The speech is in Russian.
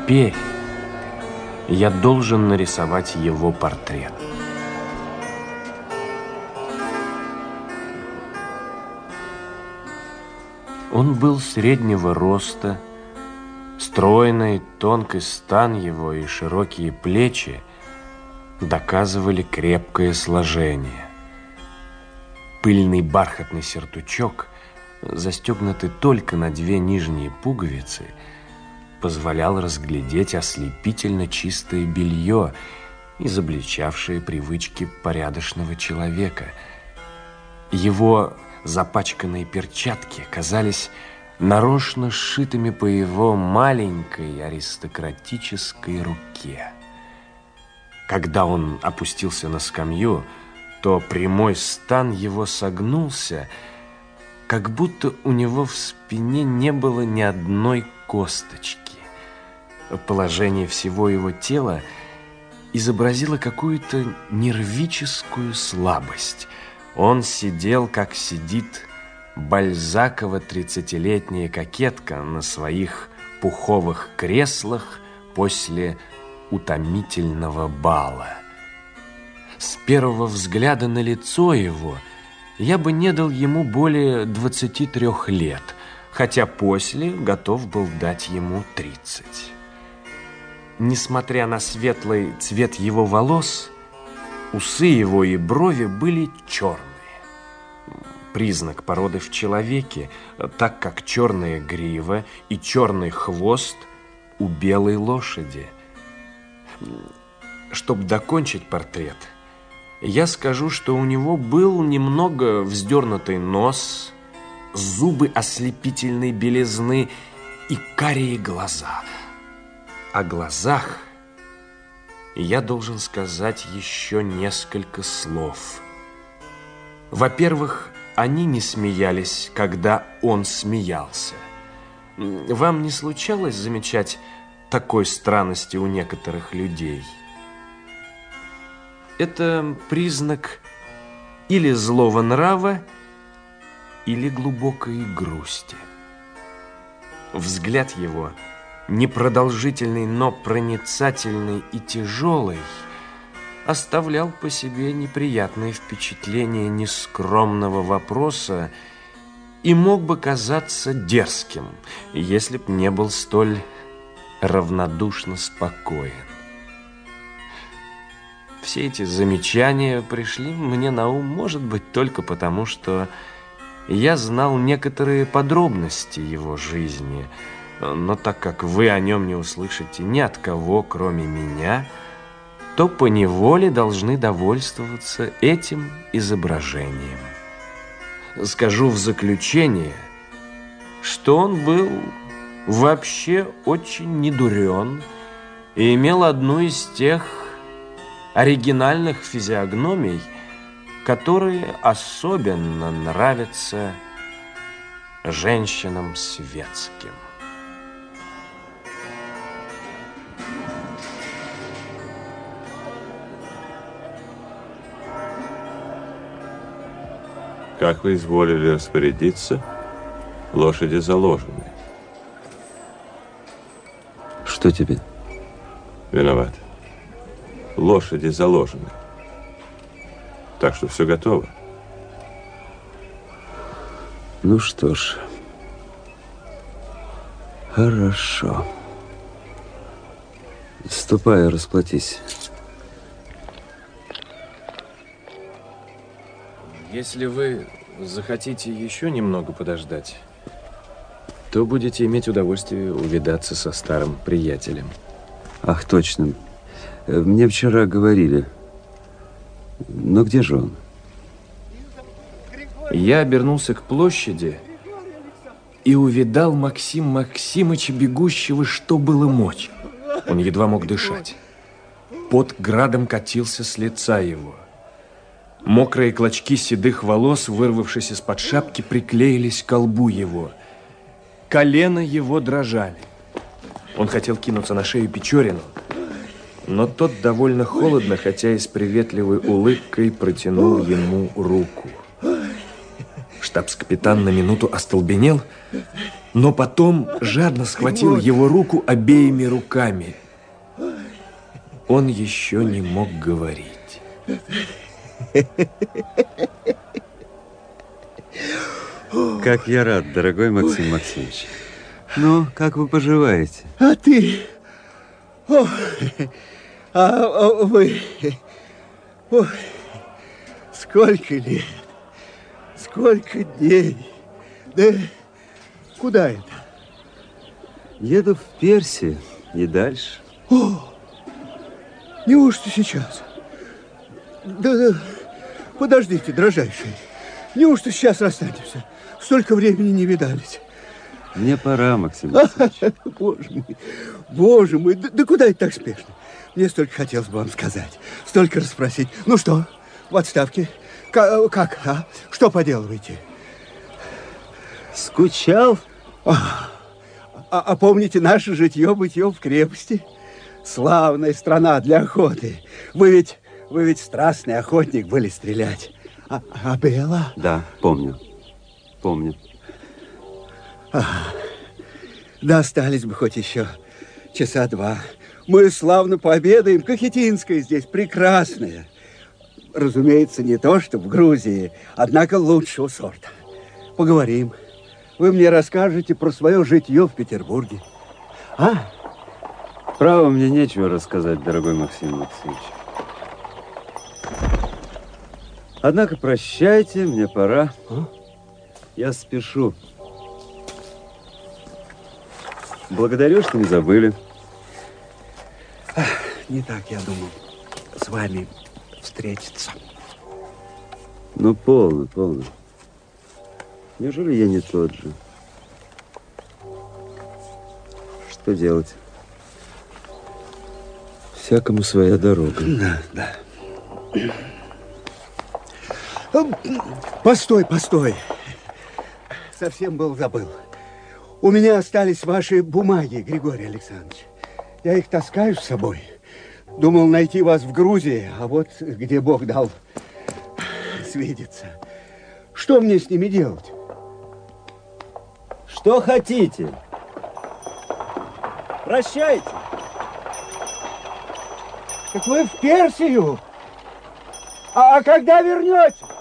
теперь я должен нарисовать его портрет. Он был среднего роста, стройный, тонкий стан его и широкие плечи доказывали крепкое сложение. Пыльный бархатный сюртучок, застегнутый только на 2 нижние пуговицы, позволял разглядеть ослепительно чистое белье, изобличавшее привычки порядочного человека. Его запачканные перчатки казались нарочно сшитыми по его маленькой аристократической руке. Когда он опустился на скамью, то прямой стан его согнулся, как будто у него в спине не было ни одной косточки. Положение всего его тела изобразило какую-то нервическую слабость. Он сидел, как сидит Бальзакова 30-летняя кокетка на своих пуховых креслах после утомительного бала. С первого взгляда на лицо его я бы не дал ему более 23 лет, хотя после готов был дать ему 30. Несмотря на светлый цвет его волос, усы его и брови были черные. Признак породы в человеке, так как черная грива и черный хвост у белой лошади. Чтобы докончить портрет, я скажу, что у него был немного вздернутый нос, зубы ослепительной белизны и карие глаза. О глазах я должен сказать еще несколько слов. Во-первых, они не смеялись, когда он смеялся. Вам не случалось замечать такой странности у некоторых людей? Это признак или злого нрава, или глубокой грусти. Взгляд его, непродолжительный, но проницательный и тяжелый, оставлял по себе неприятное впечатление нескромного вопроса и мог бы казаться дерзким, если б не был столь равнодушно спокоен. Все эти замечания пришли мне на ум, может быть, только потому, что я знал некоторые подробности его жизни, но так как вы о нем не услышите ни от кого, кроме меня, то поневоле должны довольствоваться этим изображением. Скажу в заключение, что он был вообще очень недурен и имел одну из тех оригинальных физиогномий, которые особенно нравятся женщинам светским. Как вы изволили распорядиться, лошади заложены. Что тебе? Виноват. Лошади заложены. Так что все готово. Ну что ж, хорошо. Ступай, расплатись. Если вы захотите еще немного подождать, то будете иметь удовольствие увидаться со старым приятелем. Ах, точно. Мне вчера говорили. Но где же он? Я обернулся к площади и увидал Максима Максимыча, бегущего, что было мочи. Он едва мог дышать. Пот градом катился с лица его. Мокрые клочки седых волос, вырвавшись из-под шапки, приклеились к лбу его. Колена его дрожали. Он хотел кинуться на шею Печорину, но тот довольно холодно, хотя и с приветливой улыбкой, протянул ему руку. Штабс-капитан на минуту остолбенел но потом жадно схватил его руку обеими руками. Он еще не мог говорить. Как я рад, дорогой Максим Максимович. Ну, как вы поживаете? А ты? О, вы? Ой, сколько лет, сколько дней. Да куда это? Еду в Персию и дальше. О, неужто сейчас? Да, подождите, дрожайший. Неужто сейчас расстанемся? Столько времени не видались. Мне пора, Максим Максимович. Боже мой, да куда это так спешно? Мне столько хотелось бы вам сказать, столько расспросить. Ну что, в отставке? Как, а? Что поделываете? Скучал? А помните наше житье-бытье в крепости? Славная страна для охоты. Вы ведь страстный охотник были стрелять. А Бела? Да, помню. Помню. Да остались бы хоть еще часа два. Мы славно пообедаем. Кахетинская здесь прекрасная. Разумеется, не то, что в Грузии, однако лучшего сорта. Поговорим. Вы мне расскажете про свое житье в Петербурге. Право, мне нечего рассказать, дорогой Максим Максимович. Однако прощайте, мне пора. Я спешу. Благодарю, что не забыли. Не так, я думал, с вами встретиться. Ну, полно, полно. Неужели я не тот же? Что делать? Всякому своя дорога. Да. Постой. Совсем забыл. У меня остались ваши бумаги, Григорий Александрович. Я их таскаю с собой. Думал найти вас в Грузии, а вот где Бог дал свидеться. Что мне с ними делать? Что хотите? Прощайте. Так вы в Персию? А когда вернетесь?